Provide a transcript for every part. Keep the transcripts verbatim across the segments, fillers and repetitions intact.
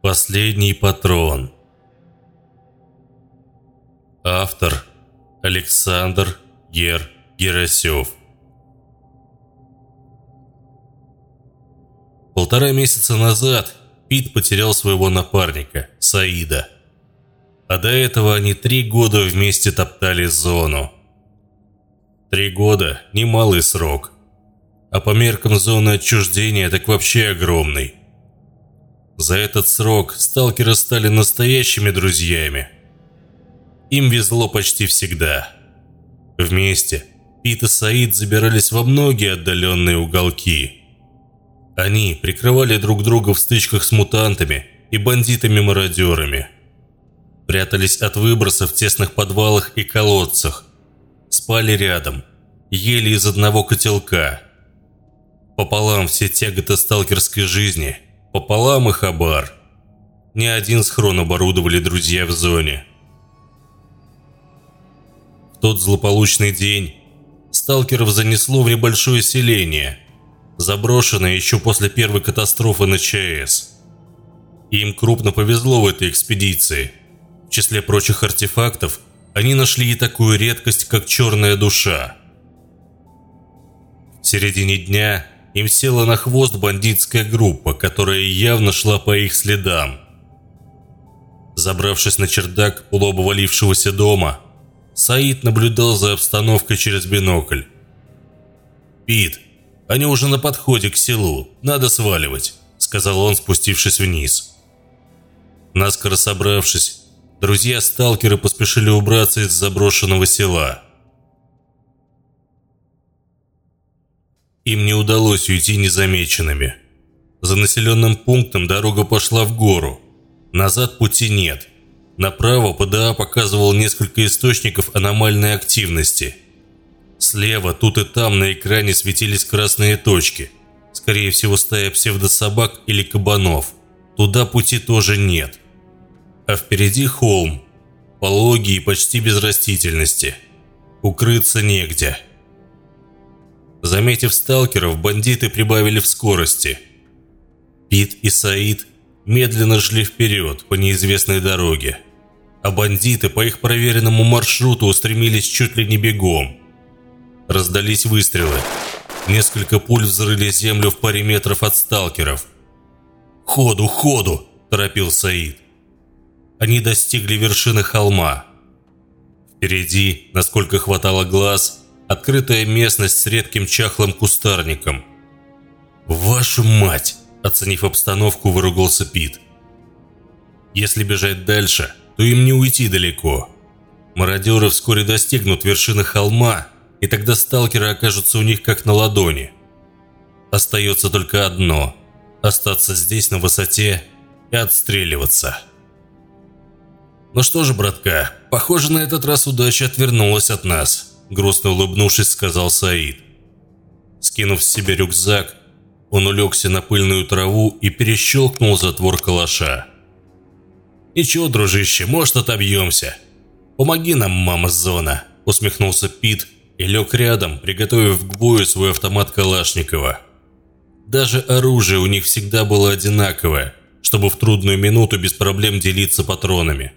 Последний патрон. Автор Александр Гер Герасев. Полтора месяца назад Пит потерял своего напарника, Саида. А до этого они три года вместе топтали зону. Три года – немалый срок. А по меркам зоны отчуждения так вообще огромный. За этот срок сталкеры стали настоящими друзьями. Им везло почти всегда. Вместе Пит и Саид забирались во многие отдаленные уголки. Они прикрывали друг друга в стычках с мутантами и бандитами-мародерами. Прятались от выбросов в тесных подвалах и колодцах. Спали рядом, ели из одного котелка. Пополам все тяготы сталкерской жизни, пополам и хабар. Ни один схрон оборудовали друзья в зоне. В тот злополучный день сталкеров занесло в небольшое селение, заброшенное еще после первой катастрофы на ЧАЭС. Им крупно повезло в этой экспедиции. В числе прочих артефактов они нашли и такую редкость, как черная душа. В середине дня им села на хвост бандитская группа, которая явно шла по их следам. Забравшись на чердак полуобвалившегося дома, Саид наблюдал за обстановкой через бинокль. «Пит, они уже на подходе к селу, надо сваливать», — сказал он, спустившись вниз. Наскоро собравшись, друзья-сталкеры поспешили убраться из заброшенного села. Им не удалось уйти незамеченными. За населенным пунктом дорога пошла в гору. Назад пути нет. Направо ПДА показывал несколько источников аномальной активности. Слева, тут и там на экране светились красные точки. Скорее всего, стая псевдособак или кабанов. Туда пути тоже нет. А впереди холм, пологий и почти без растительности. Укрыться негде. Заметив сталкеров, бандиты прибавили в скорости. Пит и Саид медленно шли вперед по неизвестной дороге, а бандиты по их проверенному маршруту устремились чуть ли не бегом. Раздались выстрелы. Несколько пуль взрыли землю в паре метров от сталкеров. «Ходу, ходу!» – торопил Саид. Они достигли вершины холма. Впереди, насколько хватало глаз, открытая местность с редким чахлым кустарником. «Вашу мать!» – оценив обстановку, выругался Пит. Если бежать дальше, то им не уйти далеко. Мародеры вскоре достигнут вершины холма, и тогда сталкеры окажутся у них как на ладони. Остается только одно – остаться здесь на высоте и отстреливаться. «Ну что же, братка, похоже, на этот раз удача отвернулась от нас», – грустно улыбнувшись, сказал Саид. Скинув с себя рюкзак, он улегся на пыльную траву и перещелкнул затвор калаша. «Ничего, дружище, может, отобьемся. Помоги нам, мама-зона», – усмехнулся Пит и лег рядом, приготовив к бою свой автомат Калашникова. Даже оружие у них всегда было одинаковое, чтобы в трудную минуту без проблем делиться патронами.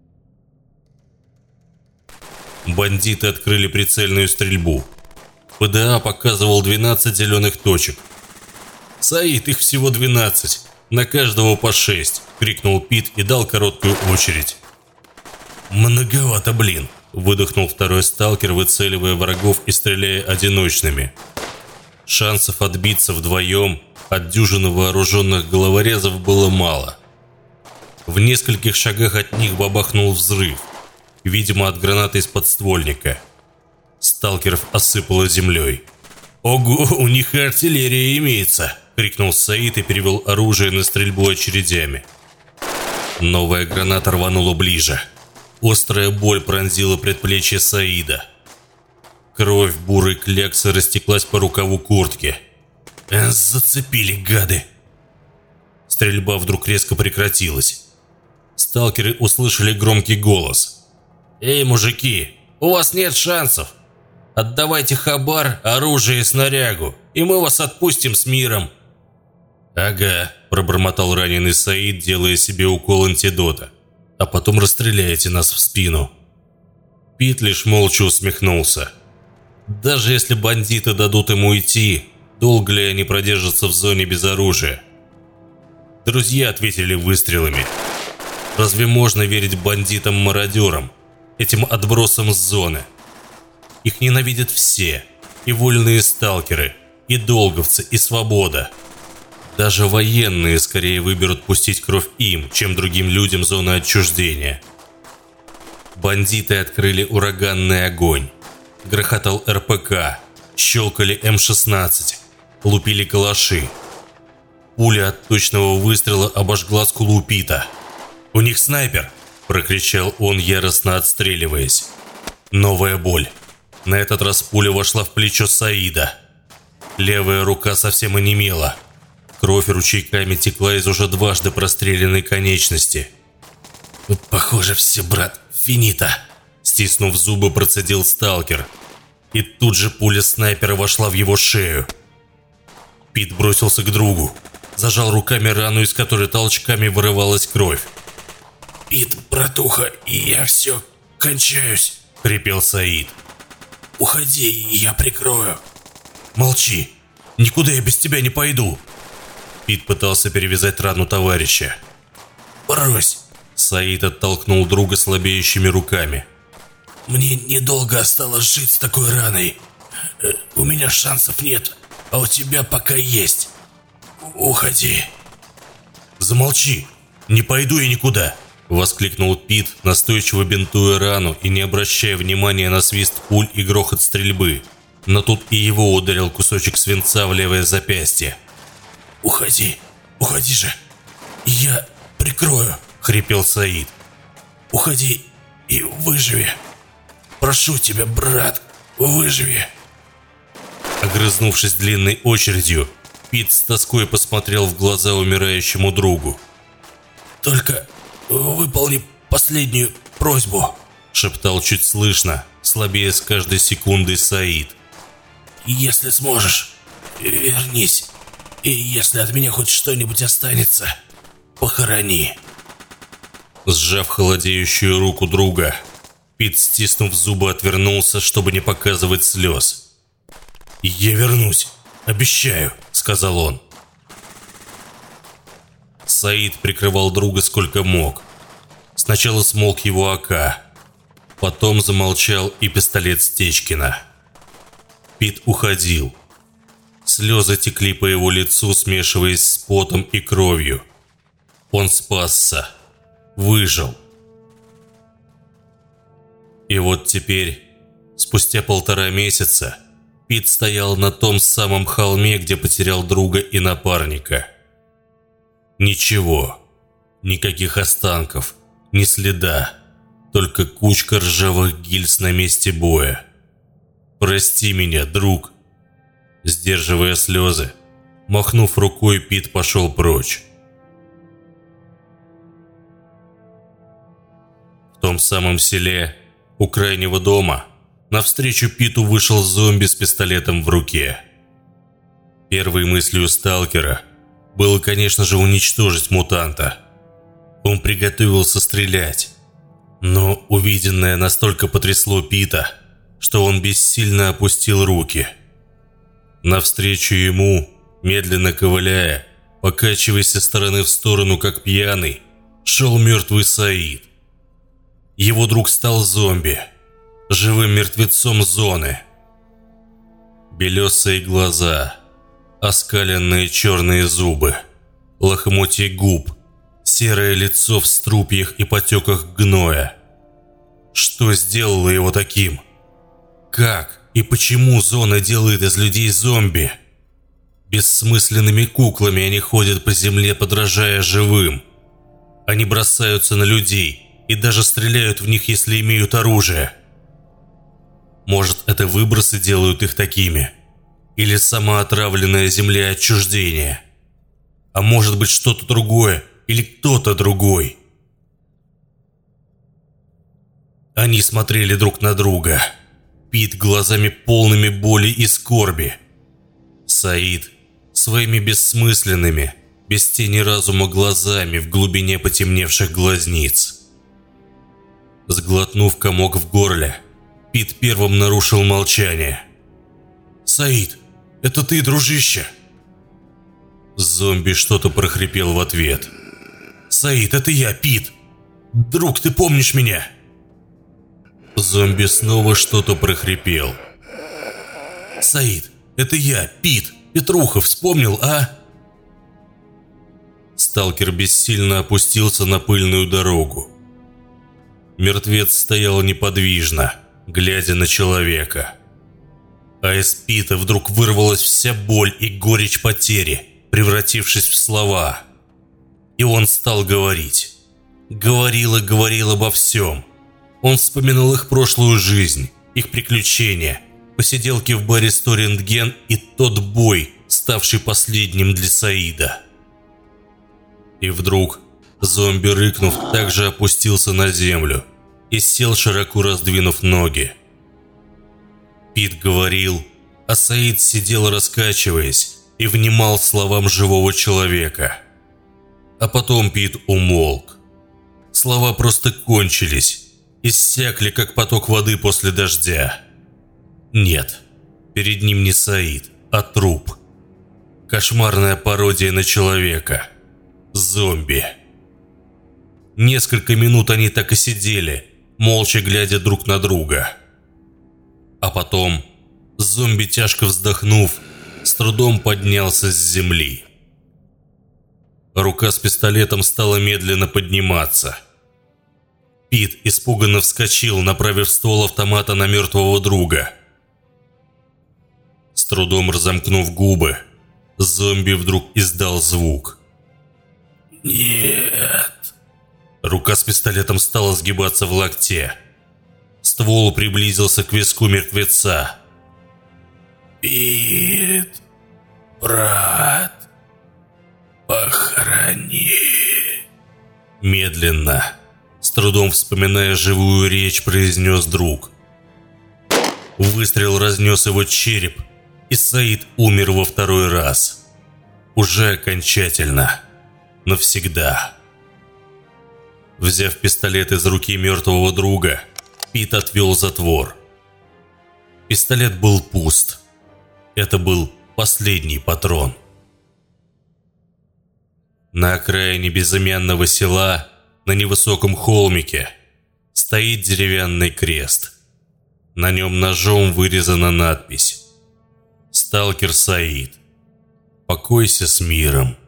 Бандиты открыли прицельную стрельбу. ПДА показывал двенадцать зеленых точек. «Саид, их всего двенадцать, на каждого по шесть», – крикнул Пит и дал короткую очередь. «Многовато, блин», – выдохнул второй сталкер, выцеливая врагов и стреляя одиночными. Шансов отбиться вдвоем от дюжины вооруженных головорезов было мало. В нескольких шагах от них бабахнул взрыв, видимо, от гранаты из подствольника. Сталкеров осыпало землей. «Ого, у них и артиллерия имеется!» – крикнул Саид и перевел оружие на стрельбу очередями. Новая граната рванула ближе. Острая боль пронзила предплечье Саида. Кровь бурой кляксы растеклась по рукаву куртки. «Э, зацепили, гады!» Стрельба вдруг резко прекратилась. Сталкеры услышали громкий голос. «Эй, мужики, у вас нет шансов! Отдавайте хабар, оружие и снарягу, и мы вас отпустим с миром!» «Ага», – пробормотал раненый Саид, делая себе укол антидота. «А потом расстреляете нас в спину». Пит лишь молча усмехнулся. Даже если бандиты дадут ему уйти, долго ли они продержатся в зоне без оружия? Друзья ответили выстрелами. Разве можно верить бандитам-мародерам, этим отбросам с зоны? Их ненавидят все, и вольные сталкеры, и долговцы, и свобода. Даже военные скорее выберут пустить кровь им, чем другим людям зоны отчуждения. Бандиты открыли ураганный огонь. Грохотал эр пэ ка, щелкали эм шестнадцать, лупили калаши. Пуля от точного выстрела обожгла скулу Пита. «У них снайпер!» – прокричал он, яростно отстреливаясь. Новая боль. На этот раз пуля вошла в плечо Саида. Левая рука совсем онемела. Кровь ручейками текла из уже дважды простреленной конечности. «Похоже, все, брат, финита!» – стиснув зубы, процедил сталкер. И тут же пуля снайпера вошла в его шею. Пит бросился к другу. Зажал руками рану, из которой толчками вырывалась кровь. «Пит, братуха, я все кончаюсь!» – хрипел Саид. «Уходи, я прикрою!» «Молчи! Никуда я без тебя не пойду!» Пит пытался перевязать рану товарища. «Брось!» – Саид оттолкнул друга слабеющими руками. «Мне недолго осталось жить с такой раной. У меня шансов нет, а у тебя пока есть. Уходи!» «Замолчи! Не пойду я никуда!» – воскликнул Пит, настойчиво бинтуя рану и не обращая внимания на свист пуль и грохот стрельбы. Но тут и его ударил кусочек свинца в левое запястье. «Уходи! Уходи же! Я прикрою!» – хрипел Саид. «Уходи и выживи! Прошу тебя, брат, выживи!» Огрызнувшись длинной очередью, Пит с тоской посмотрел в глаза умирающему другу. «Только выполни последнюю просьбу», – шептал чуть слышно, слабее с каждой секундой Саид. «Если сможешь, вернись, и если от меня хоть что-нибудь останется, похорони». Сжав холодеющую руку друга, Пит, стиснув зубы, отвернулся, чтобы не показывать слез. «Я вернусь, обещаю», – сказал он. Саид прикрывал друга сколько мог. Сначала смолк его а ка, потом замолчал и пистолет Стечкина. Пит уходил. Слезы текли по его лицу, смешиваясь с потом и кровью. Он спасся, выжил. И вот теперь, спустя полтора месяца, Пит стоял на том самом холме, где потерял друга и напарника. Ничего, никаких останков, ни следа, только кучка ржавых гильз на месте боя. «Прости меня, друг!» Сдерживая слезы, махнув рукой, Пит пошел прочь. В том самом селе, у крайнего дома, навстречу Питу вышел зомби с пистолетом в руке. Первой мыслью сталкера было, конечно же, уничтожить мутанта. Он приготовился стрелять, но увиденное настолько потрясло Пита, что он бессильно опустил руки. Навстречу ему, медленно ковыляя, покачиваясь со стороны в сторону, как пьяный, шел мертвый Саид. Его друг стал зомби, живым мертвецом зоны. Белесые глаза, оскаленные черные зубы, лохмотья губ, серое лицо в струпьях и потеках гноя. Что сделало его таким? Как и почему зона делает из людей зомби? Бессмысленными куклами они ходят по земле, подражая живым. Они бросаются на людей и даже стреляют в них, если имеют оружие. Может, это выбросы делают их такими? Или самоотравленная земля отчуждения? А может быть, что-то другое или кто-то другой? Они смотрели друг на друга. Пит глазами полными боли и скорби. Саид своими бессмысленными, без тени разума глазами в глубине потемневших глазниц. Сглотнув комок в горле, Пит первым нарушил молчание. «Саид, это ты, дружище?» Зомби что-то прохрипел в ответ. «Саид, это я, Пит! Друг, ты помнишь меня?» Зомби снова что-то прохрипел. «Саид, это я, Пит! Петруха, вспомнил, а?» Сталкер бессильно опустился на пыльную дорогу. Мертвец стоял неподвижно, глядя на человека. А из Пита вдруг вырвалась вся боль и горечь потери, превратившись в слова. И он стал говорить. Говорил и говорил обо всем. Он вспоминал их прошлую жизнь, их приключения, посиделки в баре сто рентген и тот бой, ставший последним для Саида. И вдруг зомби, рыкнув, также опустился на землю и сел, широко раздвинув ноги. Пит говорил, а Саид сидел, раскачиваясь, и внимал словам живого человека. А потом Пит умолк. Слова просто кончились, иссякли, как поток воды после дождя. Нет, перед ним не Саид, а труп. Кошмарная пародия на человека. Зомби. Несколько минут они так и сидели, молча глядя друг на друга. А потом зомби, тяжко вздохнув, с трудом поднялся с земли. Рука с пистолетом стала медленно подниматься. Пит испуганно вскочил, направив ствол автомата на мертвого друга. С трудом разомкнув губы, зомби вдруг издал звук. «Нет!» Рука с пистолетом стала сгибаться в локте. Ствол приблизился к виску мертвеца. «Пит, брат, похорони!» Медленно, с трудом вспоминая живую речь, произнес друг. Выстрел разнес его череп, и Саид умер во второй раз. Уже окончательно. Навсегда. Взяв пистолет из руки мертвого друга, Пит отвел затвор. Пистолет был пуст. Это был последний патрон. На окраине безымянного села, на невысоком холмике, стоит деревянный крест. На нем ножом вырезана надпись: «Сталкер Саид, покойся с миром».